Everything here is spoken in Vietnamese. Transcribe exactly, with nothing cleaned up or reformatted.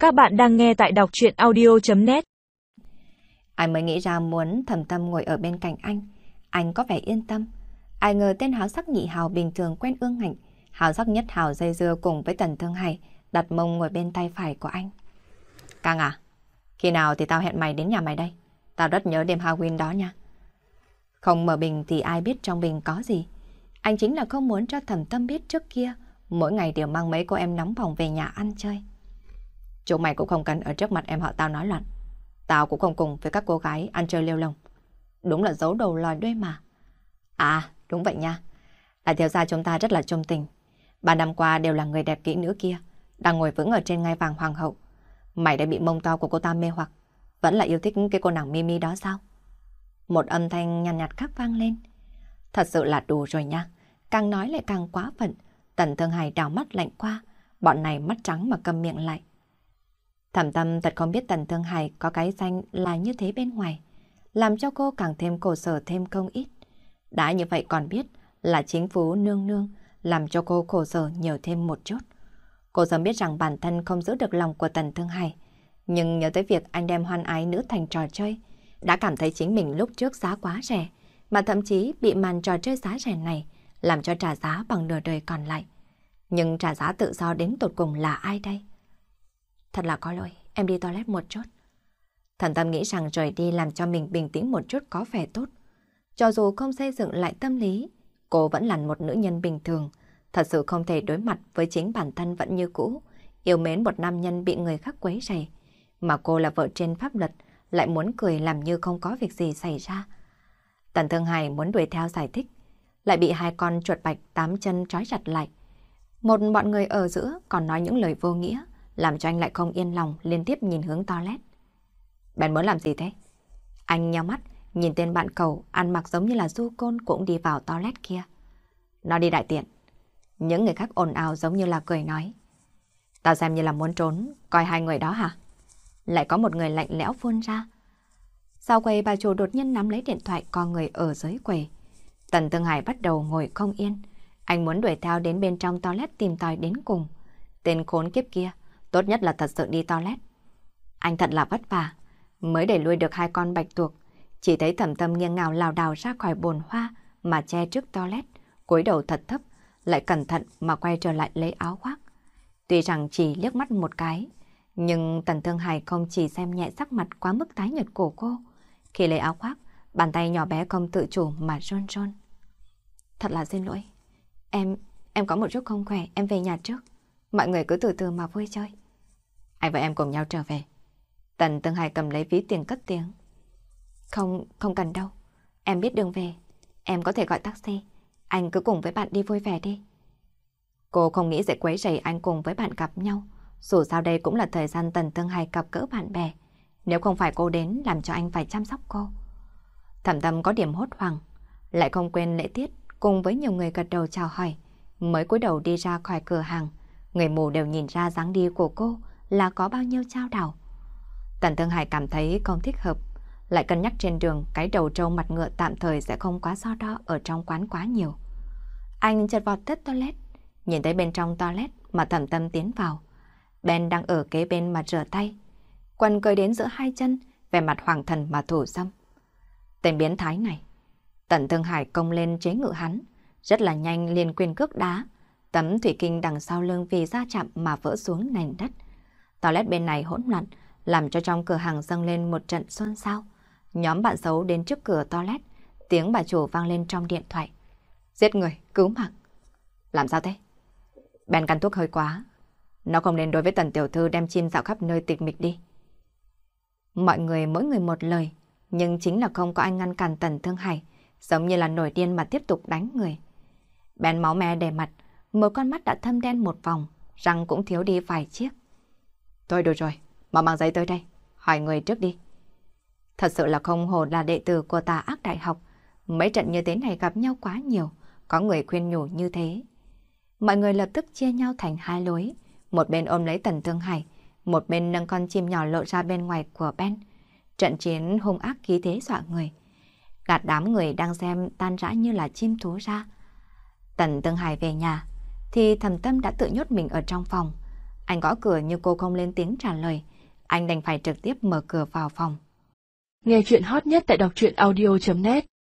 Các bạn đang nghe tại đọc truyện audio chấm net. Anh mới nghĩ ra muốn Thẩm Tâm ngồi ở bên cạnh anh. Anh có vẻ yên tâm. Ai ngờ tên háo sắc nhị hào bình thường quen ương ngạnh, háo sắc nhất hào dây dưa cùng với Tần Thương Hải đặt mông ngồi bên tay phải của anh. Căng à? Khi nào thì tao hẹn mày đến nhà mày đây? Tao rất nhớ đêm Halloween đó nha. Không mở bình thì ai biết trong bình có gì. Anh chính là không muốn cho Thẩm Tâm biết trước kia mỗi ngày đều mang mấy cô em nóng bỏng về nhà ăn chơi. Chúng mày cũng không cần ở trước mặt em họ tao nói loạn. Tao cũng không cùng với các cô gái ăn chơi lêu lồng. Đúng là giấu đầu lòi đuôi mà. À, đúng vậy nha. Đại thiếu gia chúng ta rất là trung tình. Ba năm qua đều là người đẹp kỹ nữ kia, đang ngồi vững ở trên ngai vàng hoàng hậu. Mày đã bị mông to của cô ta mê hoặc, vẫn là yêu thích cái cô nàng Mimi đó sao? Một âm thanh nhàn nhạt, nhạt khác vang lên. Thật sự là đủ rồi nha. Càng nói lại càng quá phận. Tần Thương Hải đảo mắt lạnh qua. Bọn này mắt trắng mà câm miệng lại. Thẩm Tâm thật không biết Tần Thương Hải có cái danh là như thế bên ngoài, làm cho cô càng thêm khổ sở thêm không ít. Đã như vậy còn biết là chính phủ nương nương làm cho cô khổ sở nhiều thêm một chút. Cô sớm biết rằng bản thân không giữ được lòng của Tần Thương Hải, nhưng nhớ tới việc anh đem hoan ái nữ thành trò chơi, đã cảm thấy chính mình lúc trước giá quá rẻ, mà thậm chí bị màn trò chơi giá rẻ này làm cho trả giá bằng nửa đời còn lại. Nhưng trả giá tự do đến tột cùng là ai đây? Thật là có lỗi, em đi toilet một chút. Thần Tâm nghĩ rằng rời đi làm cho mình bình tĩnh một chút có vẻ tốt. Cho dù không xây dựng lại tâm lý, cô vẫn là một nữ nhân bình thường, thật sự không thể đối mặt với chính bản thân vẫn như cũ, yêu mến một nam nhân bị người khác quấy rầy. Mà cô là vợ trên pháp luật, lại muốn cười làm như không có việc gì xảy ra. Tần Thương Hải muốn đuổi theo giải thích, lại bị hai con chuột bạch tám chân trói chặt lại. Một bọn người ở giữa còn nói những lời vô nghĩa, làm cho anh lại không yên lòng, liên tiếp nhìn hướng toilet. Bạn muốn làm gì thế? Anh nheo mắt, nhìn tên bạn cầu ăn mặc giống như là du côn cũng đi vào toilet kia. Nó đi đại tiện. Những người khác ồn ào giống như là cười nói. Tao xem như là muốn trốn, coi hai người đó hả? Lại có một người lạnh lẽo phun ra. Sau quầy bà chủ đột nhiên nắm lấy điện thoại con người ở dưới quầy. Tần Thương Hải bắt đầu ngồi không yên. Anh muốn đuổi theo đến bên trong toilet tìm tòi đến cùng. Tên khốn kiếp kia, tốt nhất là thật sự đi toilet. Anh thật là vất vả, mới đẩy lui được hai con bạch tuộc. Chỉ thấy Thẩm Tâm nghiêng ngào lảo đảo ra khỏi bồn hoa mà che trước toilet, cúi đầu thật thấp, lại cẩn thận mà quay trở lại lấy áo khoác. Tuy rằng chỉ liếc mắt một cái, nhưng Tần Thương Hải không chỉ xem nhẹ sắc mặt quá mức tái nhợt của cô. Khi lấy áo khoác, bàn tay nhỏ bé không tự chủ mà run run. Thật là xin lỗi. Em, em có một chút không khỏe, em về nhà trước. Mọi người cứ từ từ mà vui chơi. Anh và em cùng nhau trở về. Tần Thương Hải cầm lấy ví tiền cất tiếng. Không, không cần đâu. Em biết đường về. Em có thể gọi taxi. Anh cứ cùng với bạn đi vui vẻ đi. Cô không nghĩ sẽ quấy rầy anh cùng với bạn gặp nhau. Dù sao đây cũng là thời gian Tần Thương Hải gặp gỡ bạn bè. Nếu không phải cô đến làm cho anh phải chăm sóc cô. Thẩm Tâm có điểm hốt hoảng, lại không quên lễ tiết, cùng với nhiều người gật đầu chào hỏi, mới cúi đầu đi ra khỏi cửa hàng. Người mù đều nhìn ra dáng đi của cô là có bao nhiêu chao đảo. Tần Thương Hải cảm thấy không thích hợp, lại cân nhắc trên đường cái đầu trâu mặt ngựa tạm thời sẽ không quá so đo ở trong quán quá nhiều. Anh chợt vọt tới toilet, nhìn thấy bên trong toilet mà Thẩm Tâm tiến vào. Ben đang ở kế bên mà rửa tay, quần cởi đến giữa hai chân, vẻ mặt hoàng thần mà thủ dâm. Tên biến thái này, Tần Thương Hải công lên chế ngự hắn, rất là nhanh liền quyền cước đá. Tấm thủy kinh đằng sau lưng vì va chạm mà vỡ xuống nền đất. Toilet bên này hỗn loạn, làm cho trong cửa hàng dâng lên một trận xôn xao. Nhóm bạn xấu đến trước cửa toilet, tiếng bà chủ vang lên trong điện thoại. Giết người, cứu mạng. Làm sao thế? Ben căn thuốc hơi quá. Nó không nên đối với Tần tiểu thư đem chim dạo khắp nơi tịch mịch đi. Mọi người mỗi người một lời, nhưng chính là không có ai ngăn cản Tần Thương Hải, giống như là nổi điên mà tiếp tục đánh người. Ben máu me đầy mặt, một con mắt đã thâm đen một vòng, răng cũng thiếu đi vài chiếc. Thôi được rồi, mau mang giấy tới đây, hỏi người trước đi. Thật sự là không hổ là đệ tử của Tà Ác Đại học, mấy trận như thế này gặp nhau quá nhiều, có người khuyên nhủ như thế. Mọi người lập tức chia nhau thành hai lối, một bên ôm lấy Tần Thương Hải, một bên nâng con chim nhỏ lộ ra bên ngoài của Ben. Trận chiến hung ác khí thế dọa người, gạt đám người đang xem tan rã như là chim thú ra. Tần Thương Hải về nhà thì Thẩm Tâm đã tự nhốt mình ở trong phòng. Anh gõ cửa nhưng cô không lên tiếng trả lời. Anh đành phải trực tiếp mở cửa vào phòng. Nghe chuyện hot nhất tại đọc truyện audio chấm net